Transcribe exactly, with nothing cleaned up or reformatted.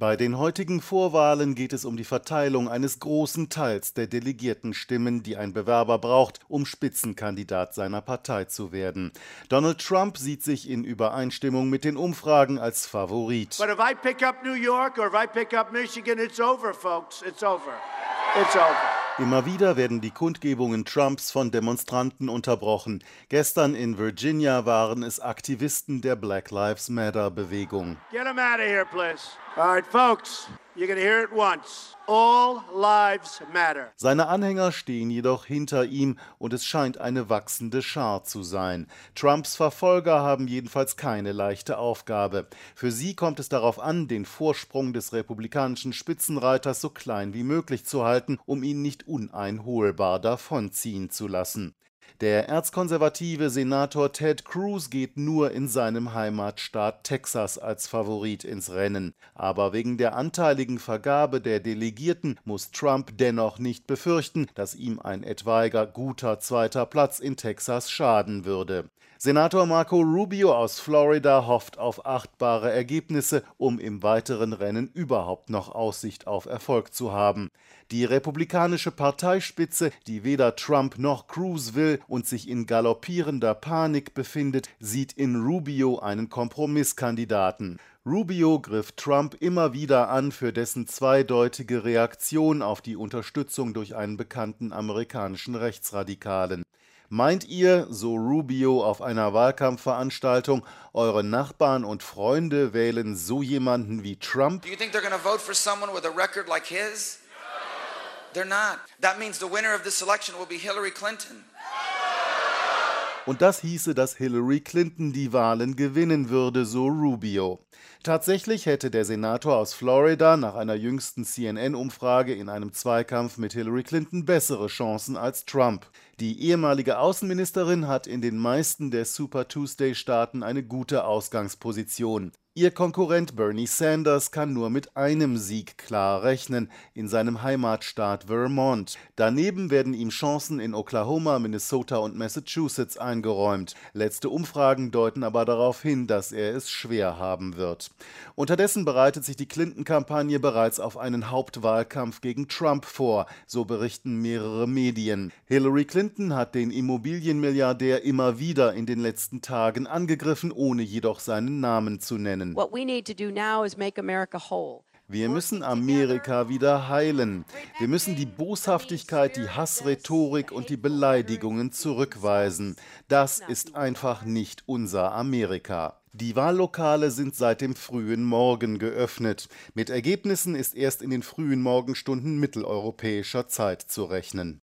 Bei den heutigen Vorwahlen geht es um die Verteilung eines großen Teils der Delegiertenstimmen, die ein Bewerber braucht, um Spitzenkandidat seiner Partei zu werden. Donald Trump sieht sich in Übereinstimmung mit den Umfragen als Favorit. But if I pick up New York or if I pick up Michigan, it's over, folks. It's over. It's over. Immer wieder werden die Kundgebungen Trumps von Demonstranten unterbrochen. Gestern in Virginia waren es Aktivisten der Black Lives Matter-Bewegung. Get him out of here, please. All right, folks, you're gonna hear it once. All lives matter. Seine Anhänger stehen jedoch hinter ihm und es scheint eine wachsende Schar zu sein. Trumps Verfolger haben jedenfalls keine leichte Aufgabe. Für sie kommt es darauf an, den Vorsprung des republikanischen Spitzenreiters so klein wie möglich zu halten, um ihn nicht uneinholbar davonziehen zu lassen. Der erzkonservative Senator Ted Cruz geht nur in seinem Heimatstaat Texas als Favorit ins Rennen. Aber wegen der anteiligen Vergabe der Delegierten muss Trump dennoch nicht befürchten, dass ihm ein etwaiger guter zweiter Platz in Texas schaden würde. Senator Marco Rubio aus Florida hofft auf achtbare Ergebnisse, um im weiteren Rennen überhaupt noch Aussicht auf Erfolg zu haben. Die republikanische Parteispitze, die weder Trump noch Cruz will und sich in galoppierender Panik befindet, sieht in Rubio einen Kompromisskandidaten. Rubio griff Trump immer wieder an für dessen zweideutige Reaktion auf die Unterstützung durch einen bekannten amerikanischen Rechtsradikalen. Meint ihr, so Rubio auf einer Wahlkampfveranstaltung, eure Nachbarn und Freunde wählen so jemanden wie Trump? Do you think they're going to vote for someone with a record like his? They're not. That means the winner of this election will be Hillary Clinton. Und das hieße, dass Hillary Clinton die Wahlen gewinnen würde, so Rubio. Tatsächlich hätte der Senator aus Florida nach einer jüngsten C N N-Umfrage in einem Zweikampf mit Hillary Clinton bessere Chancen als Trump. Die ehemalige Außenministerin hat in den meisten der Super Tuesday-Staaten eine gute Ausgangsposition. Ihr Konkurrent Bernie Sanders kann nur mit einem Sieg klar rechnen, in seinem Heimatstaat Vermont. Daneben werden ihm Chancen in Oklahoma, Minnesota und Massachusetts eingeräumt. Letzte Umfragen deuten aber darauf hin, dass er es schwer haben wird. Unterdessen bereitet sich die Clinton-Kampagne bereits auf einen Hauptwahlkampf gegen Trump vor, so berichten mehrere Medien. Hillary Clinton hat den Immobilienmilliardär immer wieder in den letzten Tagen angegriffen, ohne jedoch seinen Namen zu nennen. What we need to do now is make America whole. Wir müssen Amerika wieder heilen. Wir müssen die Boshaftigkeit, die Hassrhetorik und die Beleidigungen zurückweisen. Das ist einfach nicht unser Amerika. Die Wahllokale sind seit dem frühen Morgen geöffnet. Mit Ergebnissen ist erst in den frühen Morgenstunden mitteleuropäischer Zeit zu rechnen.